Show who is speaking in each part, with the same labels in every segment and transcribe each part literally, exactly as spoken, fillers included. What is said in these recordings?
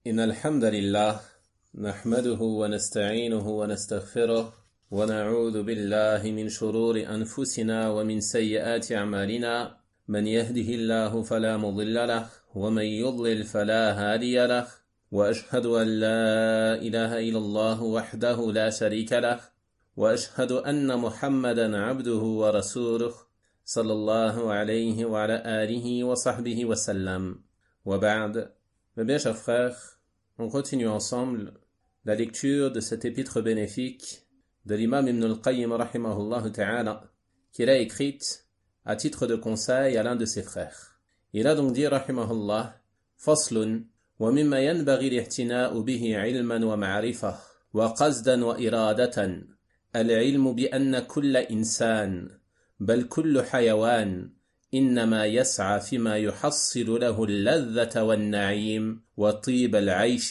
Speaker 1: إن الحمد لله نحمده ونستعينه ونستغفره ونعوذ بالله من شرور أنفسنا ومن سيئات أعمالنا من يهده الله فلا مضل له ومن يضلل فلا هادي له وأشهد أن لا إله إلا الله وحده لا شريك له وأشهد أن محمدا عبده ورسوله صلى الله عليه وعلى آله وصحبه وسلم وبعد. Mes bien chers frères, on continue ensemble la lecture de cet épître bénéfique de l'imam Ibn al-Qayyim rahimahullah ta'ala qu'il a écrite à titre de conseil à l'un de ses frères. Il a donc dit rahimahullah faslun wa mimma yanbaghi al-ihtina'u bihi 'ilman wa ma'rifah wa qasdan wa iradatan al-'ilmu bi anna kulla insan bal kullu hayawan إنما يسعى فيما يحصل له اللذة والنعيم وطيب العيش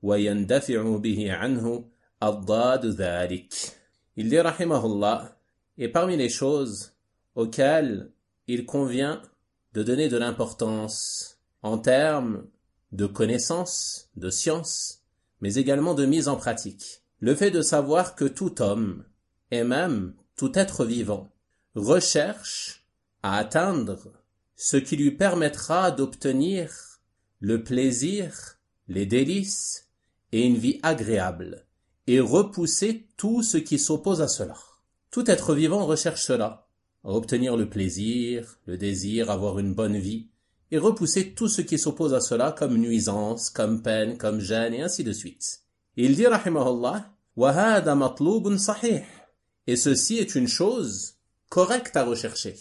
Speaker 1: ويندفع به عنه الضاد ذلك. Il dit rahimahullah, et parmi les choses auxquelles il convient de donner de l'importance en termes de connaissance, de science, mais également de mise en pratique, le fait de savoir que tout homme, et même tout être vivant, recherche à atteindre ce qui lui permettra d'obtenir le plaisir, les délices et une vie agréable, et repousser tout ce qui s'oppose à cela. Tout être vivant recherche cela, à obtenir le plaisir, le désir, avoir une bonne vie, et repousser tout ce qui s'oppose à cela comme nuisance, comme peine, comme gêne, et ainsi de suite. Et il dit, rahimahullah, وَهَذَا مَطْلُوبٌ صَحِيحٌ. Et ceci est une chose correcte à rechercher.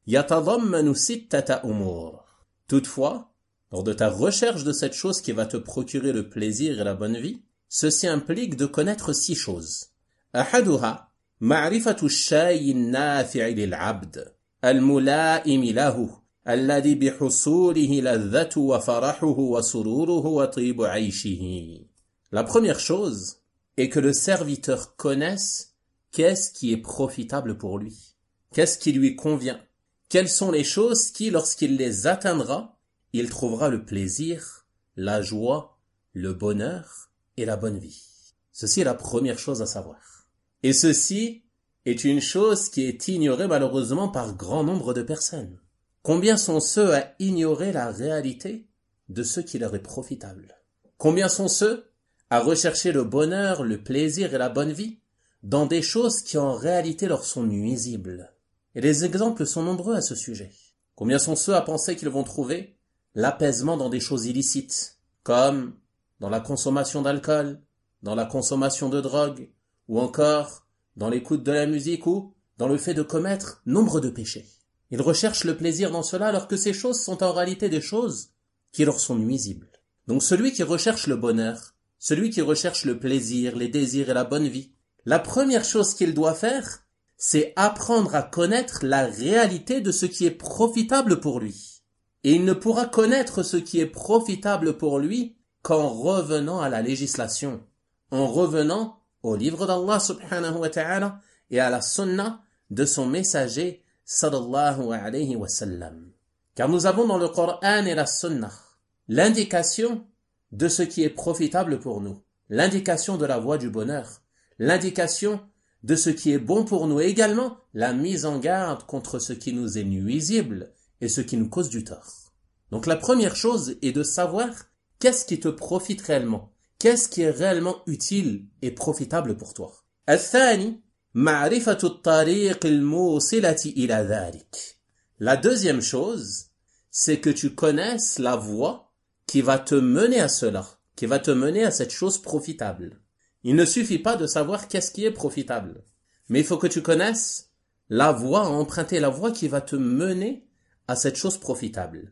Speaker 1: يتضمن ستة أمور. Toutefois, lors de ta recherche de cette chose qui va te procurer le plaisir et la bonne vie, ceci implique de connaître six choses. أحدها معرفة الشيء النافع للعبد الملائم له الذي بحصوله لذة وفرحه وسروره وطيب عيشه. La première chose est que le serviteur connaisse qu'est-ce qui est profitable pour lui, qu'est-ce qui lui convient. Quelles sont les choses qui, lorsqu'il les atteindra, il trouvera le plaisir, la joie, le bonheur et la bonne vie. Ceci est la première chose à savoir. Et ceci est une chose qui est ignorée malheureusement par grand nombre de personnes. Combien sont ceux à ignorer la réalité de ce qui leur est profitable? Combien sont ceux à rechercher le bonheur, le plaisir et la bonne vie dans des choses qui en réalité leur sont nuisibles? Et les exemples sont nombreux à ce sujet. Combien sont ceux à penser qu'ils vont trouver l'apaisement dans des choses illicites, comme dans la consommation d'alcool, dans la consommation de drogue, ou encore dans l'écoute de la musique ou dans le fait de commettre nombre de péchés. Ils recherchent le plaisir dans cela alors que ces choses sont en réalité des choses qui leur sont nuisibles. Donc celui qui recherche le bonheur, celui qui recherche le plaisir, les désirs et la bonne vie, la première chose qu'il doit faire, c'est apprendre à connaître la réalité de ce qui est profitable pour lui. Et il ne pourra connaître ce qui est profitable pour lui qu'en revenant à la législation, en revenant au livre d'Allah subhanahu wa ta'ala et à la sunna de son messager sallallahu alayhi wa sallam. Car nous avons dans le Coran et la sunna l'indication de ce qui est profitable pour nous, l'indication de la voie du bonheur, l'indication de ce qui est bon pour nous et également la mise en garde contre ce qui nous est nuisible et ce qui nous cause du tort. Donc la première chose est de savoir qu'est-ce qui te profite réellement, qu'est-ce qui est réellement utile et profitable pour toi. الثاني معرفة الطريق الموصلة إلى ذلك. La deuxième chose, c'est que tu connaisses la voie qui va te mener à cela, qui va te mener à cette chose profitable. Il ne suffit pas de savoir qu'est-ce qui est profitable, mais il faut que tu connaisses la voie à emprunter, la voie qui va te mener à cette chose profitable.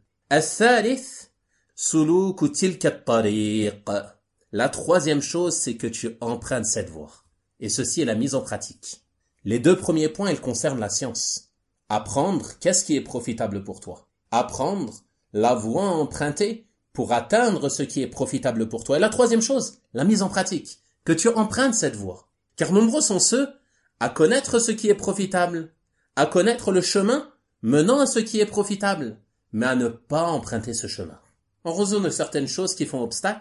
Speaker 1: الثالث سلوك تلك الطريق. La troisième chose, c'est que tu empruntes cette voie. Et ceci est la mise en pratique. Les deux premiers points, ils concernent la science. Apprendre qu'est-ce qui est profitable pour toi. Apprendre la voie à emprunter pour atteindre ce qui est profitable pour toi. Et la troisième chose, la mise en pratique. Que tu empruntes cette voie. Car nombreux sont ceux à connaître ce qui est profitable, à connaître le chemin menant à ce qui est profitable, mais à ne pas emprunter ce chemin. En raison de certaines choses qui font obstacle,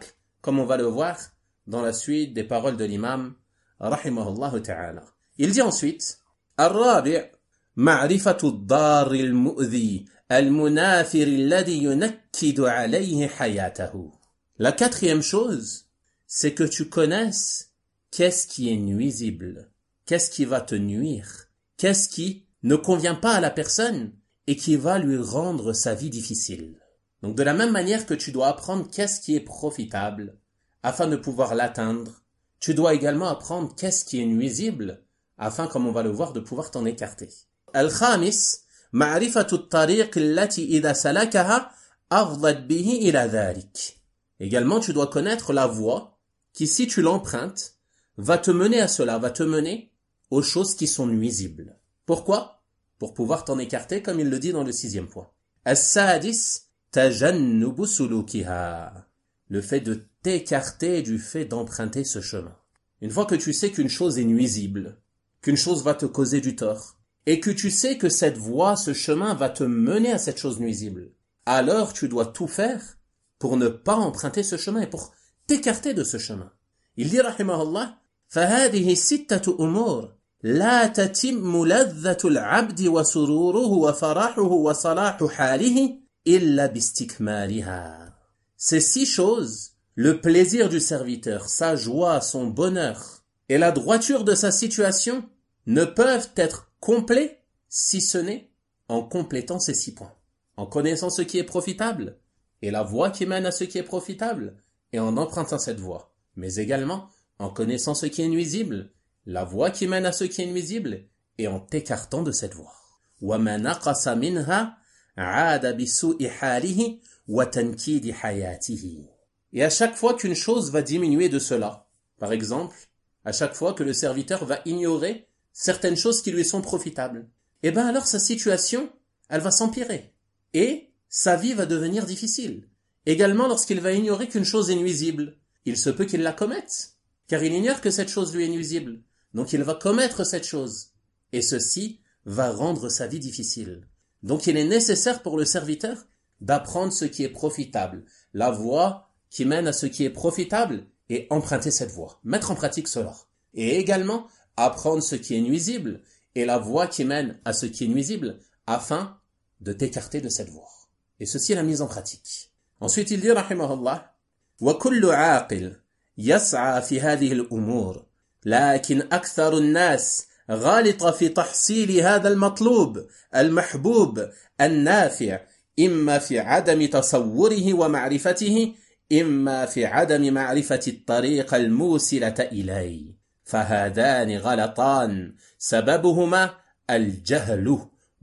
Speaker 1: comme on va le voir dans la suite des paroles de l'imam, rahimahullah ta'ala. Il dit ensuite, الرابع معرفة الضار المؤذي المنافر الذي ينكد عليه حياته. La quatrième chose, c'est que tu connaisses qu'est-ce qui est nuisible, qu'est-ce qui va te nuire, qu'est-ce qui ne convient pas à la personne et qui va lui rendre sa vie difficile. Donc de la même manière que tu dois apprendre qu'est-ce qui est profitable afin de pouvoir l'atteindre, tu dois également apprendre qu'est-ce qui est nuisible afin, comme on va le voir, de pouvoir t'en écarter. Al-Khamis, معرفة الطريق التي إذا سلكها أفضت به إلى ذلك. Également, tu dois connaître la voie qui, si tu l'empruntes, va te mener à cela, va te mener aux choses qui sont nuisibles. Pourquoi? Pour pouvoir t'en écarter, comme il le dit dans le sixième point. As-sadis, tajannubu sulukiha. Le fait de t'écarter du fait d'emprunter ce chemin. Une fois que tu sais qu'une chose est nuisible, qu'une chose va te causer du tort, et que tu sais que cette voie, ce chemin va te mener à cette chose nuisible, alors tu dois tout faire pour ne pas emprunter ce chemin et pour t'écarter de ce chemin. Il dit, rahimahullah, فَهَذِهِ سِتَّةُ أُمُورٍ لا تتم لذة العبد وسروره وفرحه وصلاح حاله إلا باستكمالها. Ces six choses, le plaisir du serviteur, sa joie, son bonheur et la droiture de sa situation ne peuvent être complets si ce n'est en complétant ces six points, en connaissant ce qui est profitable et la voie qui mène à ce qui est profitable et en empruntant cette voie, mais également en connaissant ce qui est nuisible, la voie qui mène à ce qui est nuisible et en t'écartant de cette voie. وَمَا نَقَصَ مِنْهَا عَادَ بِسُوءِ حَالِهِ وَتَنْكِيدِ حَيَاتِهِ. Et à chaque fois qu'une chose va diminuer de cela, par exemple, à chaque fois que le serviteur va ignorer certaines choses qui lui sont profitables, et bien alors sa situation, elle va s'empirer. Et sa vie va devenir difficile. Également lorsqu'il va ignorer qu'une chose est nuisible, il se peut qu'il la commette, car il ignore que cette chose lui est nuisible. Donc il va commettre cette chose. Et ceci va rendre sa vie difficile. Donc il est nécessaire pour le serviteur d'apprendre ce qui est profitable, la voie qui mène à ce qui est profitable et emprunter cette voie, mettre en pratique cela. Et également apprendre ce qui est nuisible et la voie qui mène à ce qui est nuisible afin de t'écarter de cette voie. Et ceci est la mise en pratique. Ensuite il dit, rahimahullah, وَكُلُّ عَاقِلٍ يَسْعَى فِي هَذِهِ الْأُمُورِ لكن أكثر الناس غالط في تحصيل هذا المطلوب المحبوب النافع إما في عدم تصوره ومعرفته إما في عدم معرفة الطريق الموصلة إليه فهذان غلطان سببهما الجهل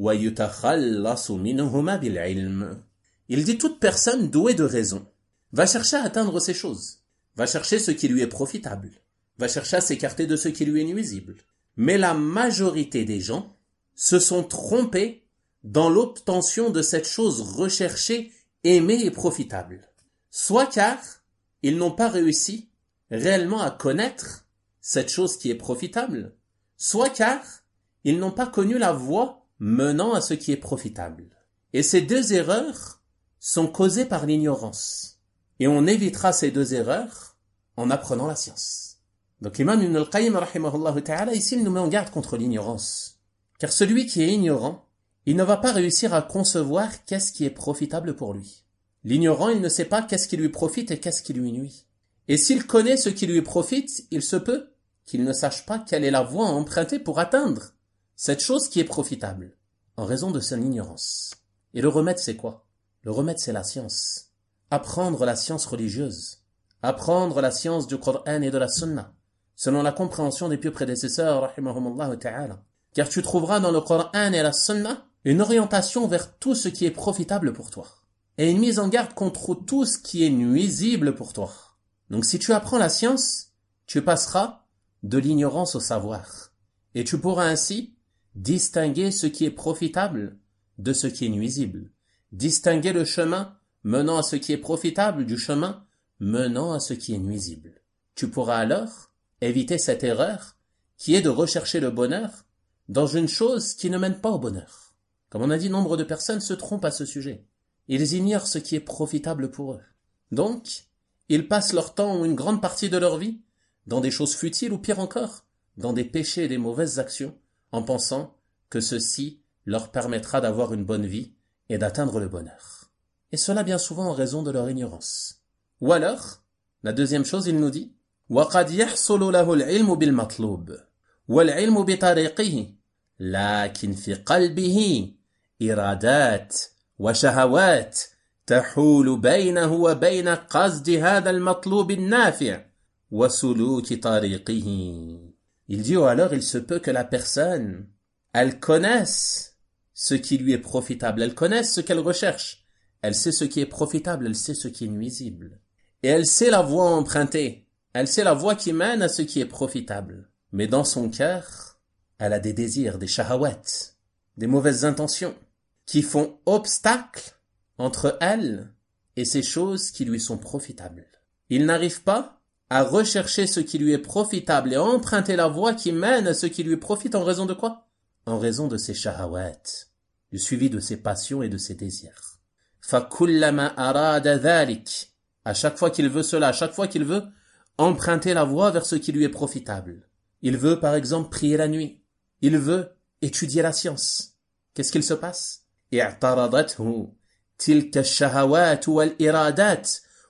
Speaker 1: ويتخلص منهما بالعلم. Il dit toute personne douée de raison va chercher à atteindre ces choses, va chercher ce qui lui est profitable, va chercher à s'écarter de ce qui lui est nuisible. Mais la majorité des gens se sont trompés dans l'obtention de cette chose recherchée, aimée et profitable. Soit car ils n'ont pas réussi réellement à connaître cette chose qui est profitable, soit car ils n'ont pas connu la voie menant à ce qui est profitable. Et ces deux erreurs sont causées par l'ignorance. Et on évitera ces deux erreurs en apprenant la science. Donc l'imam Ibn al-Qayyim rahimahullah ta'ala ici il nous met en garde contre l'ignorance. Car celui qui est ignorant, il ne va pas réussir à concevoir qu'est-ce qui est profitable pour lui. L'ignorant, il ne sait pas qu'est-ce qui lui profite et qu'est-ce qui lui nuit. Et s'il connaît ce qui lui profite, il se peut qu'il ne sache pas quelle est la voie à emprunter pour atteindre cette chose qui est profitable, en raison de son ignorance. Et le remède c'est quoi? Le remède c'est la science. Apprendre la science religieuse. Apprendre la science du Coran et de la Sunna, selon la compréhension des pieux prédécesseurs, rahimahumullah ta'ala. Car tu trouveras dans le Coran et la Sunna une orientation vers tout ce qui est profitable pour toi. Et une mise en garde contre tout ce qui est nuisible pour toi. Donc si tu apprends la science, tu passeras de l'ignorance au savoir. Et tu pourras ainsi distinguer ce qui est profitable de ce qui est nuisible. Distinguer le chemin menant à ce qui est profitable du chemin menant à ce qui est nuisible. Tu pourras alors éviter cette erreur qui est de rechercher le bonheur dans une chose qui ne mène pas au bonheur. Comme on a dit, nombre de personnes se trompent à ce sujet. Ils ignorent ce qui est profitable pour eux. Donc, Ils passent leur temps ou une grande partie de leur vie dans des choses futiles ou pire encore, dans des péchés et des mauvaises actions, en pensant que ceci leur permettra d'avoir une bonne vie et d'atteindre le bonheur. Et cela bien souvent en raison de leur ignorance. Ou alors, la deuxième chose, il nous dit وَقَدْ يَحْصُلُ لَهُ الْعِلْمُ بِالْمَطْلُوبِ وَالْعِلْمُ بِطَرِيقِهِ لكن في قلبه إرادات وشهوات تحول بينه وبين قصد هذا المطلوب النافع وسلوك طريقه. Il dit, ou alors il se peut que la personne, elle connaisse ce qui lui est profitable, elle connaisse ce qu'elle recherche, elle sait ce qui est profitable, elle sait ce qui est nuisible. Et elle sait la voie empruntée, elle sait la voie qui mène à ce qui est profitable. Mais dans son cœur, elle a des désirs, des shahawats, des mauvaises intentions, qui font obstacle entre elle et ces choses qui lui sont profitables. Il n'arrive pas à rechercher ce qui lui est profitable et à emprunter la voie qui mène à ce qui lui profite en raison de quoi? En raison de ses shahawats, du suivi de ses passions et de ses désirs. فَكُلَّمَا أَرَادَ ذَلِكَ. À chaque fois qu'il veut cela, à chaque fois qu'il veut emprunter la voie vers ce qui lui est profitable. Il veut par exemple prier la nuit. Il veut étudier la science. Qu'est-ce qu'il se passe? اعترضته تلك الشهوات والإرادات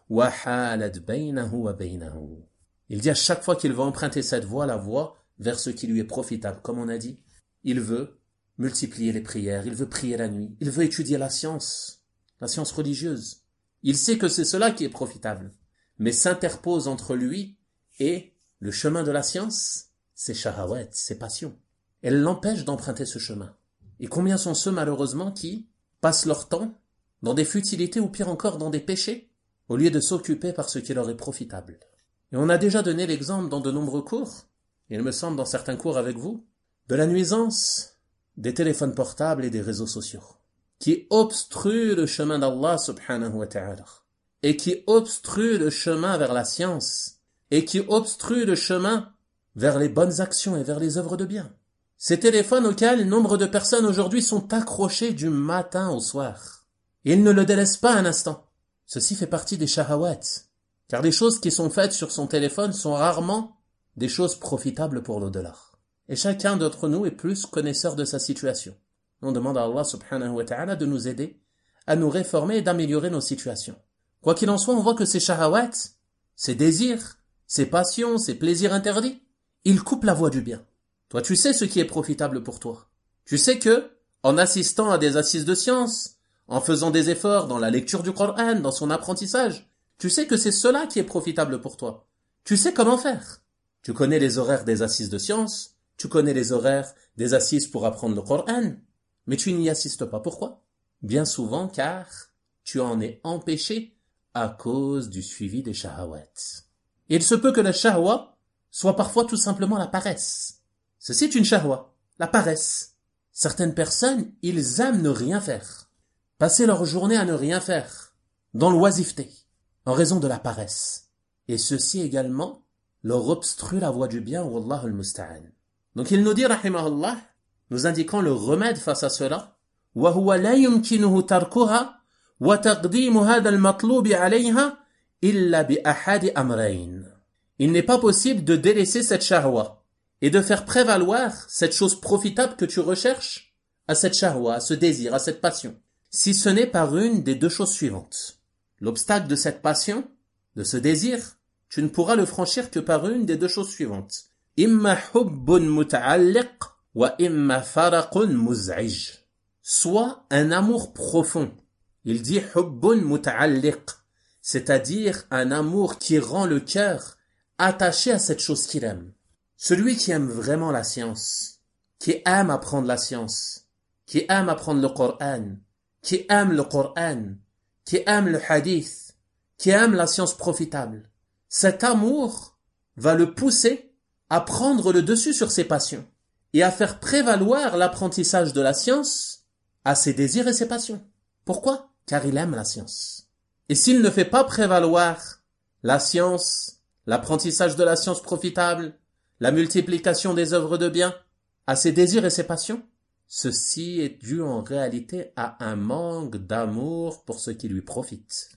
Speaker 1: وحالت بينه وبينه. Il dit à chaque fois qu'il veut emprunter cette voie, la voie vers ce qui lui est profitable, comme on a dit. Il veut multiplier les prières, il veut prier la nuit, il veut étudier la science, la science religieuse. Il sait que c'est cela qui est profitable, mais s'interpose entre lui et le chemin de la science, ses shahawats, ses passions. Elle l'empêche d'emprunter ce chemin. Et combien sont ceux, malheureusement, qui passent leur temps dans des futilités ou pire encore dans des péchés, au lieu de s'occuper par ce qui leur est profitable. Et on a déjà donné l'exemple dans de nombreux cours, et il me semble dans certains cours avec vous, de la nuisance des téléphones portables et des réseaux sociaux, qui obstruent le chemin d'Allah subhanahu wa ta'ala, et qui obstruent le chemin vers la science, et qui obstruent le chemin vers les bonnes actions et vers les œuvres de bien. Ces téléphones auxquels nombre de personnes aujourd'hui sont accrochés du matin au soir. Et ils ne le délaissent pas un instant. Ceci fait partie des shahawats, car les choses qui sont faites sur son téléphone sont rarement des choses profitables pour l'au-delà. Et chacun d'entre nous est plus connaisseur de sa situation. On demande à Allah subhanahu wa ta'ala de nous aider à nous réformer et d'améliorer nos situations. Quoi qu'il en soit, on voit que ces shahawats, ces désirs, ces passions, ces plaisirs interdits, ils coupent la voie du bien. Toi, tu sais ce qui est profitable pour toi. Tu sais que, en assistant à des assises de science, en faisant des efforts dans la lecture du Coran, dans son apprentissage, tu sais que c'est cela qui est profitable pour toi. Tu sais comment faire. Tu connais les horaires des assises de science, tu connais les horaires des assises pour apprendre le Coran, mais tu n'y assistes pas. Pourquoi? Bien souvent car tu en es empêché à cause du suivi des shahawats. Et il se peut que la shahwa soit parfois tout simplement la paresse. Ceci est une shahwa, la paresse. Certaines personnes, ils aiment ne rien faire, passer leur journée à ne rien faire, dans l'oisiveté, en raison de la paresse. Et ceci également leur obstrue la voie du bien, wallahu al-musta'an. Donc il nous dit, rahimahullah, nous indiquant le remède face à cela, وَهُوَ لَا يُمْكِنُهُ تَرْكُهَا وَتَقْدِيمُ هَذَا الْمَطْلُوبِ عَلَيْهَا إِلَّا بِأَحَدِ أَمْرَيْنِ. Il n'est pas possible de délaisser cette shahwa et de faire prévaloir cette chose profitable que tu recherches à cette shahwa, à ce désir, à cette passion, si ce n'est par une des deux choses suivantes. L'obstacle de cette passion, de ce désir, tu ne pourras le franchir que par une des deux choses suivantes. إِمَّا حُبٌّ مُتَعَلِّقٌ وَإِمَّا فَرَقٌ مُزْعِجٌ. Soit un amour profond. Il dit حُبٌّ مُتَعَلِّقٌ, c'est-à-dire un amour qui rend le cœur attaché à cette chose qu'il aime. Celui qui aime vraiment la science, qui aime apprendre la science, qui aime apprendre le Coran, qui aime le Coran, qui aime le hadith, qui aime la science profitable, cet amour va le pousser à prendre le dessus sur ses passions et à faire prévaloir l'apprentissage de la science à ses désirs et ses passions. Pourquoi? Car il aime la science. Et s'il ne fait pas prévaloir la science, l'apprentissage de la science profitable, la multiplication des œuvres de bien, à ses désirs et ses passions, ceci est dû en réalité à un manque d'amour pour ce qui lui profite.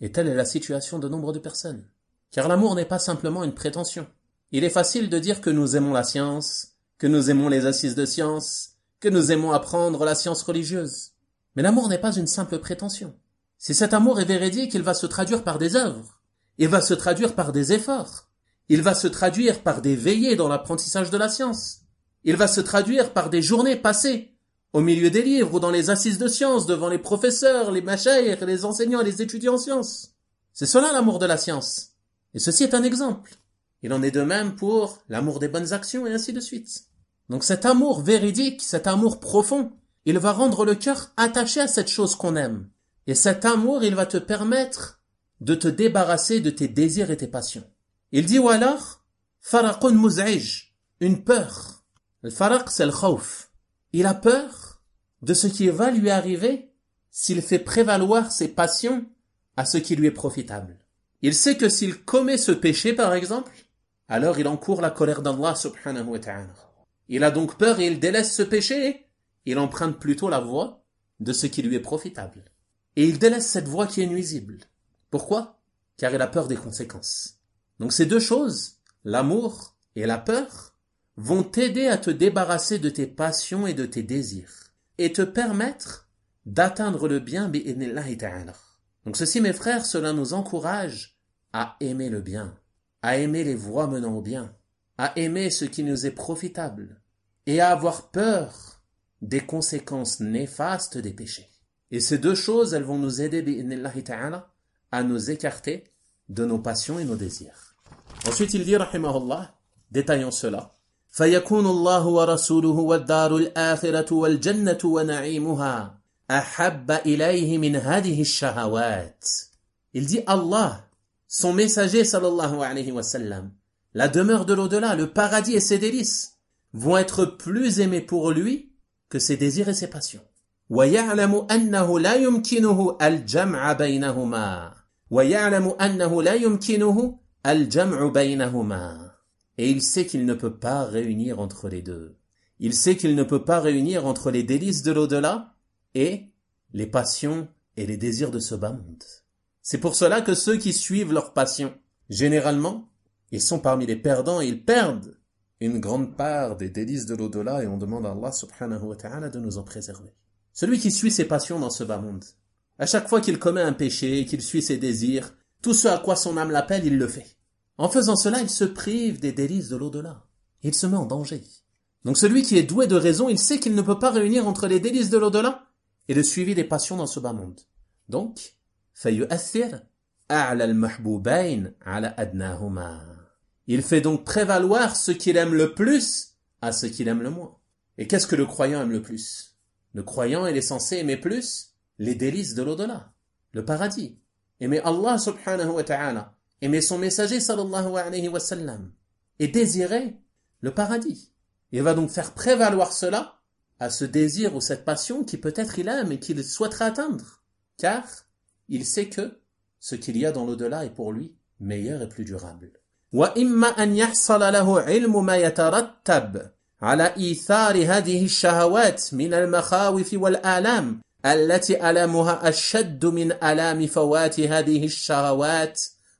Speaker 1: Et telle est la situation de nombre de personnes. Car l'amour n'est pas simplement une prétention. Il est facile de dire que nous aimons la science, que nous aimons les assises de science, que nous aimons apprendre la science religieuse. Mais l'amour n'est pas une simple prétention. Si cet amour est véridique, il va se traduire par des œuvres. Il va se traduire par des efforts. Il va se traduire par des veillées dans l'apprentissage de la science. Il va se traduire par des journées passées au milieu des livres ou dans les assises de sciences, devant les professeurs, les mashayikh, les enseignants et les étudiants en sciences. C'est cela l'amour de la science. Et ceci est un exemple. Il en est de même pour l'amour des bonnes actions et ainsi de suite. Donc cet amour véridique, cet amour profond, il va rendre le cœur attaché à cette chose qu'on aime. Et cet amour, il va te permettre de te débarrasser de tes désirs et tes passions. Il dit, ou alors, faraqun muz'ij, une peur. Le faraq, c'est le khawf. Il a peur de ce qui va lui arriver s'il fait prévaloir ses passions à ce qui lui est profitable. Il sait que s'il commet ce péché, par exemple, alors il encourt la colère d'Allah subhanahu wa ta'ala. Il a donc peur et il délaisse ce péché, il emprunte plutôt la voie de ce qui lui est profitable. Et il délaisse cette voie qui est nuisible. Pourquoi? Car il a peur des conséquences. Donc ces deux choses, l'amour et la peur, vont t'aider à te débarrasser de tes passions et de tes désirs, et te permettre d'atteindre le bien bi'idhnillahi ta'ala. Donc ceci, mes frères, cela nous encourage à aimer le bien, à aimer les voies menant au bien, à aimer ce qui nous est profitable, et à avoir peur des conséquences néfastes des péchés. Et ces deux choses, elles vont nous aider bi'idhnillahi ta'ala à nous écarter de nos passions et nos désirs. Ensuite, il dit, rahimahullah, détaillant cela, فَيَكُونُ اللَّهُ وَرَسُولُهُ وَالدَّارُ الْآخِرَةُ وَالْجَنَّةُ وَنَعِيمُهَا أَحَبَّ إِلَيْهِ مِنْ هَذِهِ الشَّهَوَاتِ. Il dit Allah, son messager sallallahu alayhi wa sallam, la demeure de l'au-delà, le paradis et ses délices, vont être plus aimés pour lui que ses désirs et ses passions. وَيَعْلَمُ أَنَّهُ لَا يُمْكِنُهُ الْجَمْعَ بَيْنَهُمَا وَيَعْلَمُ أَنَّهُ لَا يُمْكِنُهُ الْجَمْعُ بَيْنَهُمَا. Et il sait qu'il ne peut pas réunir entre les deux. Il sait qu'il ne peut pas réunir entre les délices de l'au-delà et les passions et les désirs de ce bas monde. C'est pour cela que ceux qui suivent leurs passions, généralement, ils sont parmi les perdants et ils perdent une grande part des délices de l'au-delà et on demande à Allah subhanahu wa ta'ala de nous en préserver. Celui qui suit ses passions dans ce bas monde, à chaque fois qu'il commet un péché, qu'il suit ses désirs, tout ce à quoi son âme l'appelle, il le fait. En faisant cela, il se prive des délices de l'au-delà. Il se met en danger. Donc celui qui est doué de raison, il sait qu'il ne peut pas réunir entre les délices de l'au-delà et le suivi des passions dans ce bas monde. Donc, فَيُؤَثِّرْ أَعْلَى الْمَحْبُوبَيْنِ عَلَى أَدْنَاهُمَا. Il fait donc prévaloir ce qu'il aime le plus à ce qu'il aime le moins. Et qu'est-ce que le croyant aime le plus? Le croyant, il est censé aimer plus les délices de l'au-delà, le paradis. Aimer Allah subhanahu wa ta'ala, aimer son messager sallallahu alayhi wa sallam, et désirer le paradis. Il va donc faire prévaloir cela à ce désir ou cette passion qui peut-être il aime et qu'il souhaiterait atteindre, car il sait que ce qu'il y a dans l'au-delà est pour lui meilleur et plus durable. وَإِمَّا أَنْ يَحْصَلَ لَهُ عِلْمُ مَا يَتَرَتَّبْ على إيثار هذه الشهوات من المخاوف والآلام التي ألمها أشد من آلام فوات هذه الشهوات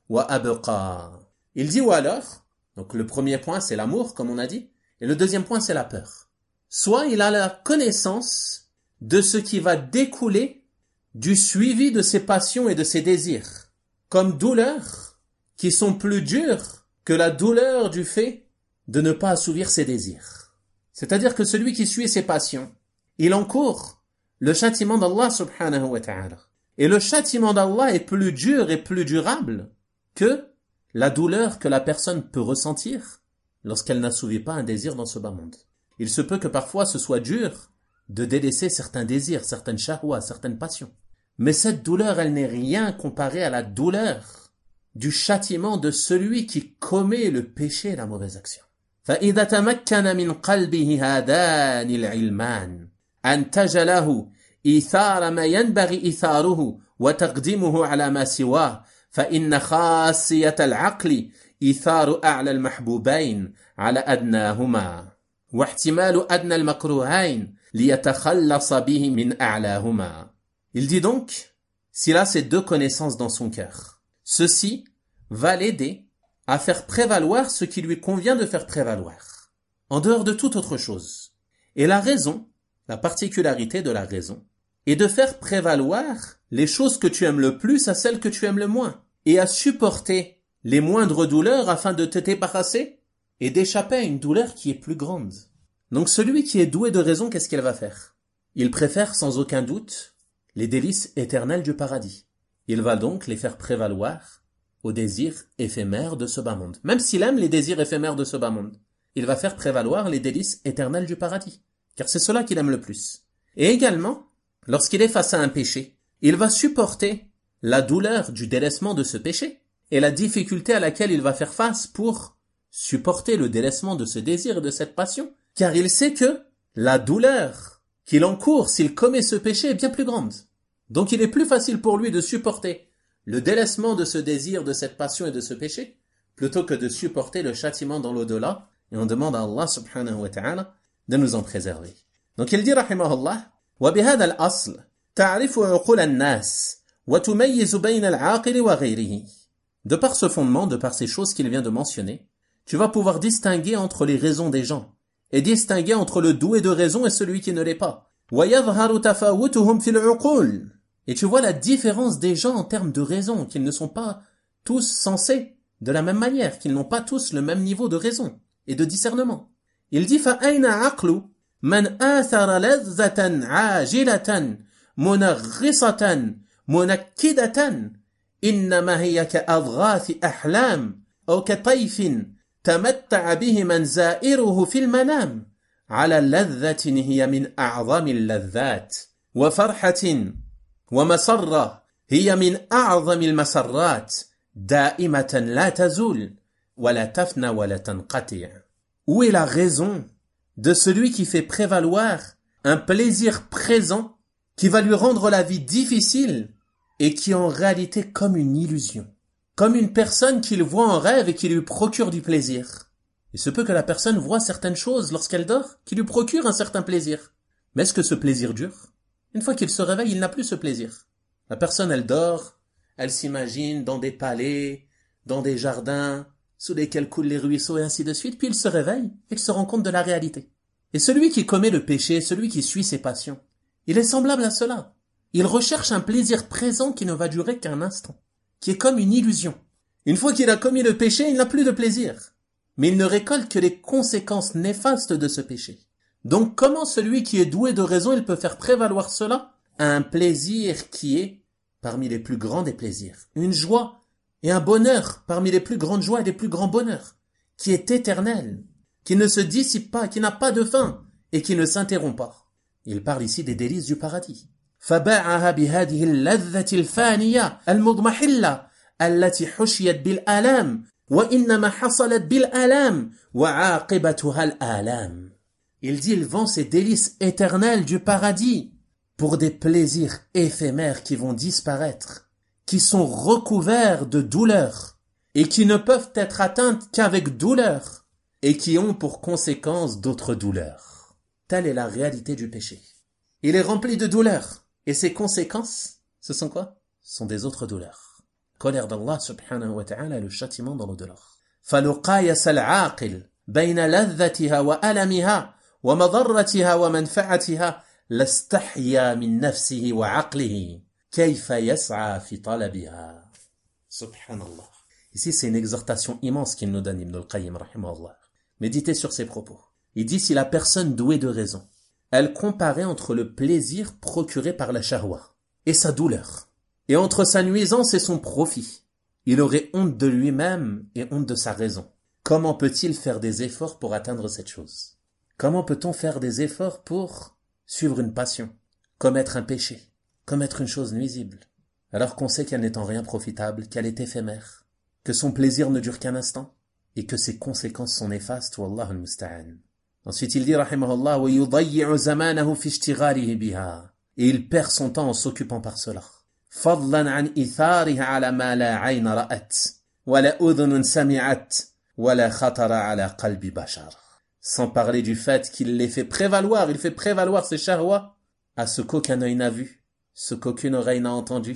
Speaker 1: وأبقى. Il dit ou alors, donc le premier point c'est l'amour comme on a dit, et le deuxième point c'est la peur. Soit il a la connaissance de ce qui va découler du suivi de ses passions et de ses désirs, comme douleurs qui sont plus dures que la douleur du fait de ne pas assouvir ses désirs. C'est-à-dire que celui qui suit ses passions, il encourt le châtiment d'Allah subhanahu wa ta'ala. Et le châtiment d'Allah est plus dur et plus durable que la douleur que la personne peut ressentir lorsqu'elle n'assouvit pas un désir dans ce bas monde. Il se peut que parfois ce soit dur de délaisser certains désirs, certaines shahwa, certaines passions. Mais cette douleur, elle n'est rien comparée à la douleur du châtiment de celui qui commet le péché et la mauvaise action. فإذا تمكن من قلبه هذان العلمان أنتج له إيثار ما ينبغي إيثاره وتقديمه على ما سواه فإن خاصية العقل إيثار أعلى المحبوبين على أدناهما واحتمال أدنى المكروهين ليتخلص به من أعلاهما. Il dit donc, s'il a ces deux connaissances dans son cœur. Ceci va l'aider à faire prévaloir ce qui lui convient de faire prévaloir, en dehors de toute autre chose. Et la raison, la particularité de la raison, est de faire prévaloir les choses que tu aimes le plus à celles que tu aimes le moins, et à supporter les moindres douleurs afin de te débarrasser et d'échapper à une douleur qui est plus grande. Donc celui qui est doué de raison, qu'est-ce qu'il va faire? Il préfère sans aucun doute les délices éternelles du paradis. Il va donc les faire prévaloir aux désirs éphémères de ce bas monde. Même s'il aime les désirs éphémères de ce bas monde, il va faire prévaloir les délices éternelles du paradis, car c'est cela qu'il aime le plus. Et également, lorsqu'il est face à un péché, il va supporter la douleur du délaissement de ce péché et la difficulté à laquelle il va faire face pour supporter le délaissement de ce désir et de cette passion, car il sait que la douleur qu'il encourt s'il commet ce péché est bien plus grande. Donc il est plus facile pour lui de supporter le délaissement de ce désir, de cette passion et de ce péché, plutôt que de supporter le châtiment dans l'au-delà, et on demande à Allah subhanahu wa ta'ala de nous en préserver. Donc il dit rahimahullah, وبهذا الأصل تعرف عقول الناس وتميز بين العاقل وغيره. De par ce fondement, de par ces choses qu'il vient de mentionner, tu vas pouvoir distinguer entre les raisons des gens, et distinguer entre le doué de raison et celui qui ne l'est pas. ويظهر تفاوتهم في العقول. Et tu vois la différence des gens en termes de raison, qu'ils ne sont pas tous sensés de la même manière, qu'ils n'ont pas tous le même niveau de raison et de discernement. Il dit فأين عقل من آثر لذة عاجلة منغصة منكدة إنما هي كأضغاث أحلام أو كطيف تمتع به من زائره في المنام على لذة هي من أعظم اللذات وفرحة ومسرة هي من أعظم المسرات دائمة لا تزول ولا تفنى ولا تنقطع. Où est la raison de celui qui fait prévaloir un plaisir présent qui va lui rendre la vie difficile et qui est en réalité comme une illusion, comme une personne qu'il voit en rêve et qui lui procure du plaisir. Il se peut que la personne voit certaines choses lorsqu'elle dort qui lui procurent un certain plaisir. Mais est-ce que ce plaisir dure? Une fois qu'il se réveille, il n'a plus ce plaisir. La personne, elle dort, elle s'imagine dans des palais, dans des jardins, sous lesquels coulent les ruisseaux et ainsi de suite, puis il se réveille, il se rend compte de la réalité. Et celui qui commet le péché, celui qui suit ses passions, il est semblable à cela. Il recherche un plaisir présent qui ne va durer qu'un instant, qui est comme une illusion. Une fois qu'il a commis le péché, il n'a plus de plaisir. Mais il ne récolte que les conséquences néfastes de ce péché. Donc comment celui qui est doué de raison, il peut faire prévaloir cela à un plaisir qui est parmi les plus grands des plaisirs, une joie et un bonheur parmi les plus grandes joies et les plus grands bonheurs, qui est éternel, qui ne se dissipe pas, qui n'a pas de fin et qui ne s'interrompt pas. Il parle ici des délices du paradis. فباعها بهذه اللذة الفانية المضمحلة التي حشيت بالآلام وإنما حصلت بالآلام وعاقبتها الآلام. Il dit, il vend ces délices éternelles du paradis pour des plaisirs éphémères qui vont disparaître, qui sont recouverts de douleur et qui ne peuvent être atteintes qu'avec douleur et qui ont pour conséquence d'autres douleurs. Telle est la réalité du péché. Il est rempli de douleurs. Et ses conséquences, ce sont quoi? Ce sont des autres douleurs. Colère d'Allah subhanahu wa ta'ala et le châtiment dans l'au-delà. فَلُقَايَسَ الْعَاقِلِ بَيْنَ لَذَّتِهَا وَأَلَمِهَا وَمَضَرَّتِهَا وَمَنْفَعَتِهَا لَاسْتَحْيَا مِنْ نَفْسِهِ وَعَقْلِهِ كَيْفَ يَسْعَى فِي طَلَبِهَا. Subhanallah. Ici, c'est une exhortation immense qu'il nous donne, Ibn al-Qayyim, rahimahullah. Méditez sur ses propos. Il dit, si la personne douée de raison, elle comparait entre le plaisir procuré par la shahwa et sa douleur, et entre sa nuisance et son profit, il aurait honte de lui-même et honte de sa raison. Comment peut-il faire des efforts pour atteindre cette chose? Comment peut-on faire des efforts pour suivre une passion, commettre un péché, commettre une chose nuisible, alors qu'on sait qu'elle n'est en rien profitable, qu'elle est éphémère, que son plaisir ne dure qu'un instant, et que ses conséquences sont néfastes, wallahu al-musta'an. Ensuite, il dit, rahimahullah, وَيُضَيِّعُ زَمَانَهُ فِي اشْتِغَالِهِ بِهَا. Et il perd son temps en s'occupant par cela. فَضْلًا عَنْ إِثَارِهَا عَلَى مَا لَا عَيْنَ رَأَتْ وَلَا أُذُنٌ سَمِعَتْ وَلَا خَطَرَ عَلَى قَلْبِ بَشَرٍ. Sans parler du fait qu'il les fait prévaloir, il fait prévaloir ses shahwa à ce qu'aucun œil n'a vu, ce qu'aucune oreille n'a entendu,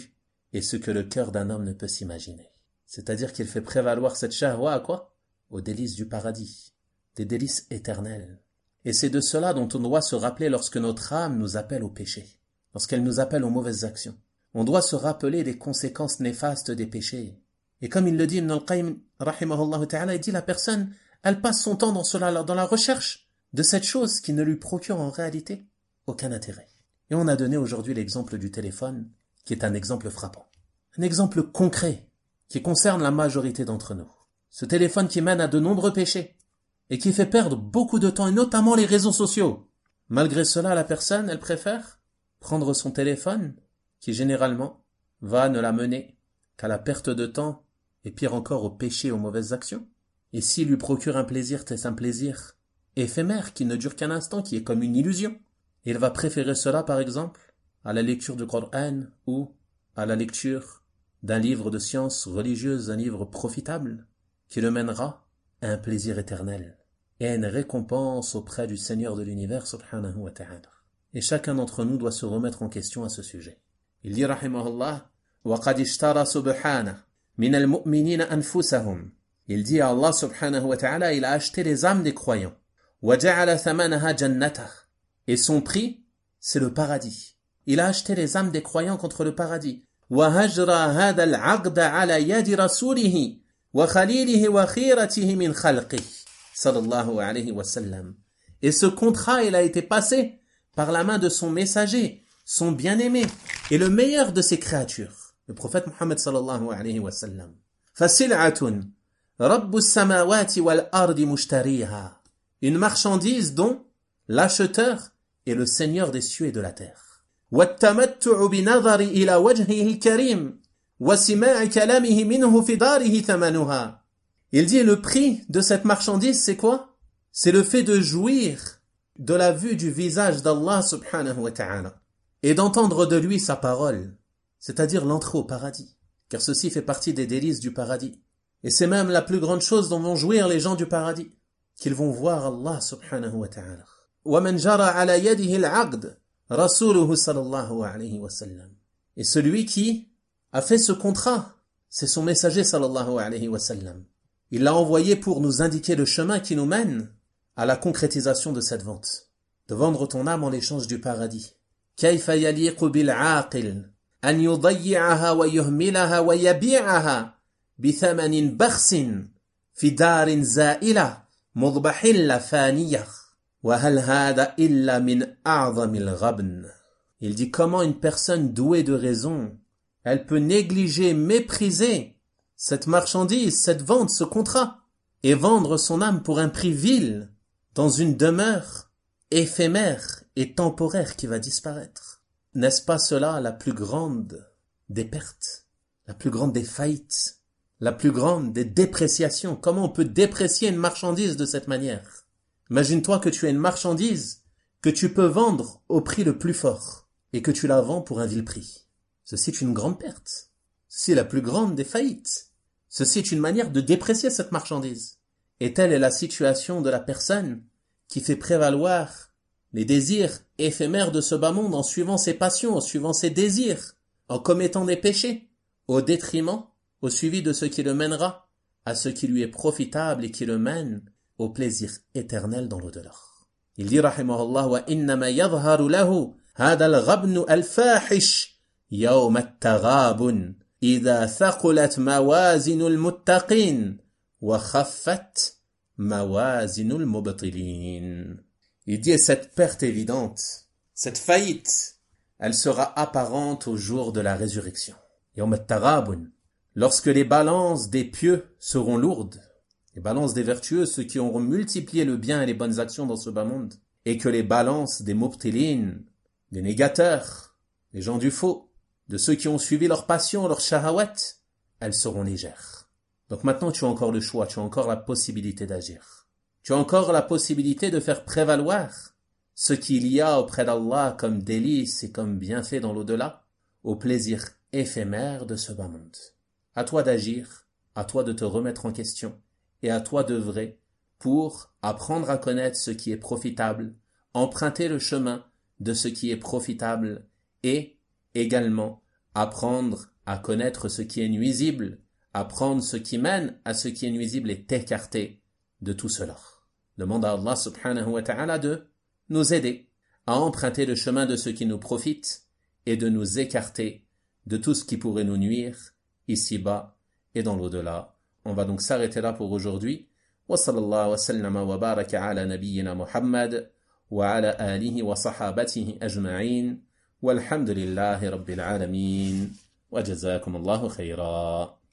Speaker 1: et ce que le cœur d'un homme ne peut s'imaginer. C'est-à-dire qu'il fait prévaloir cette shahwa à quoi? Aux délices du paradis, des délices éternels. Et c'est de cela dont on doit se rappeler lorsque notre âme nous appelle au péché, lorsqu'elle nous appelle aux mauvaises actions. On doit se rappeler des conséquences néfastes des péchés. Et comme il le dit Ibn al-Qayyim, rahimahullah ta'ala, il dit la personne, elle passe son temps dans cela, dans la recherche de cette chose qui ne lui procure en réalité aucun intérêt. Et on a donné aujourd'hui l'exemple du téléphone, qui est un exemple frappant. Un exemple concret, qui concerne la majorité d'entre nous. Ce téléphone qui mène à de nombreux péchés, et qui fait perdre beaucoup de temps, et notamment les réseaux sociaux. Malgré cela, la personne, elle préfère prendre son téléphone, qui généralement va ne la mener qu'à la perte de temps, et pire encore au péché, aux mauvaises actions. Et s'il lui procure un plaisir, c'est un plaisir éphémère, qui ne dure qu'un instant, qui est comme une illusion. Il va préférer cela, par exemple, à la lecture du Coran ou à la lecture d'un livre de sciences religieuses, un livre profitable, qui le mènera à un plaisir éternel et à une récompense auprès du Seigneur de l'univers, subhanahu wa ta'ala. Et chacun d'entre nous doit se remettre en question à ce sujet. Il dit, rahimahullah, وَقَدْ اشْتَرَى سُبْحَانَهُ مِنَ الْمُؤْمِنِينَ أَنفُسَهُمْ. Il dit à Allah, subhanahu wa ta'ala, il a acheté les âmes des croyants. وَجَعَلَ ثَمَنَهَا جَنَّتَهُ. Et son prix, c'est le paradis. Il a acheté les âmes des croyants contre le paradis. وَهَجْرَ هَذَا الْعَقْدَ عَلَى يَدِ رَسُولِهِ وَخَلِيلِهِ وَخِيرَتِهِ مِنْ خَلْقِهِ sallallahu alayhi wa sallam. Et ce contrat, il a été passé par la main de son messager, son bien-aimé, et le meilleur de ses créatures, le prophète Muhammad sallallahu alayhi wa sallam. فَسِلْعَةٌ رَبُّ السَّمَاوَاتِ وَالْأَرْضِ مُشْتَرِيهَا. Une marchandise dont l'acheteur est le Seigneur des cieux et de la terre. وَالتَّمَتُّعُ بِنَظَرِ إِلَى وَجْهِهِ الْكَرِيمِ وَسِمَاعِ كَلَامِهِ مِنْهُ فِي دَارِهِ ثَمَنُهَا. Il dit le prix de cette marchandise, c'est quoi? C'est le fait de jouir de la vue du visage d'Allah subhanahu wa ta'ala et d'entendre de lui sa parole, c'est-à-dire l'entrée au paradis, car ceci fait partie des délices du paradis. Et c'est même la plus grande chose dont vont jouir les gens du paradis, qu'ils vont voir Allah subhanahu wa ta'ala. وَمَنْ جَرَى عَلَى يَدِهِ الْعَقْدِ رَسُولُهُ صَلَى اللَّهُ عَلَيْهِ وَسَلَّمَ. Et celui qui a fait ce contrat, c'est son messager sallallahu alayhi wa sallam. Il l'a envoyé pour nous indiquer le chemin qui nous mène à la concrétisation de cette vente, de vendre ton âme en échange du paradis. كيف يليق بالعاقل أن يضيعها ويهملها ويبيعها بثمن بخس في دار زائلة مضبحلة فانية وهل هذا إلا من أعظم الغبن. Il dit comment une personne douée de raison, elle peut négliger, mépriser cette marchandise, cette vente, ce contrat, et vendre son âme pour un prix vil dans une demeure éphémère et temporaire qui va disparaître. N'est-ce pas cela la plus grande des pertes, la plus grande des faillites, la plus grande des dépréciations? Comment on peut déprécier une marchandise de cette manière? Imagine-toi que tu as une marchandise que tu peux vendre au prix le plus fort et que tu la vends pour un vil prix. Ceci est une grande perte. Ceci est la plus grande des faillites. Ceci est une manière de déprécier cette marchandise. Et telle est la situation de la personne qui fait prévaloir les désirs éphémères de ce bas monde en suivant ses passions, en suivant ses désirs, en commettant des péchés, au détriment, au suivi de ce qui le mènera à ce qui lui est profitable et qui le mène au plaisir éternel dans l'au-delà. Il dit rahimahullah wa innama yadhharu lahu hadha al-ghabn al-fahish yawm at-taghabun إذا ثقلت موازين المتقين وخفت موازين المبطلين. Il dit cette perte évidente, cette faillite, elle sera apparente au jour de la résurrection. يوم التغابن, lorsque les balances des pieux seront lourdes, les balances des vertueux, ceux qui auront multiplié le bien et les bonnes actions dans ce bas monde, et que les balances des mubtilin, des négateurs, des gens du faux, de ceux qui ont suivi leur passion, leur shahawat, elles seront légères. Donc maintenant tu as encore le choix, tu as encore la possibilité d'agir. Tu as encore la possibilité de faire prévaloir ce qu'il y a auprès d'Allah comme délice et comme bienfait dans l'au-delà, au plaisir éphémère de ce bas monde. À toi d'agir, à toi de te remettre en question, et à toi d'œuvrer pour apprendre à connaître ce qui est profitable, emprunter le chemin de ce qui est profitable et également apprendre à connaître ce qui est nuisible, à prendre ce qui mène à ce qui est nuisible et t'écarter de tout cela. Demande à Allah subhanahu wa ta'ala de nous aider à emprunter le chemin de ce qui nous profite et de nous écarter de tout ce qui pourrait nous nuire ici-bas et dans l'au-delà. On va donc s'arrêter là pour aujourd'hui. Wa sallallahu wa sallama wa baraka ala nabiyyina Muhammad wa ala alihi wa sahabatihi ajma'in walhamdulillahi rabbil alamin wa jazakum Allahu khayra.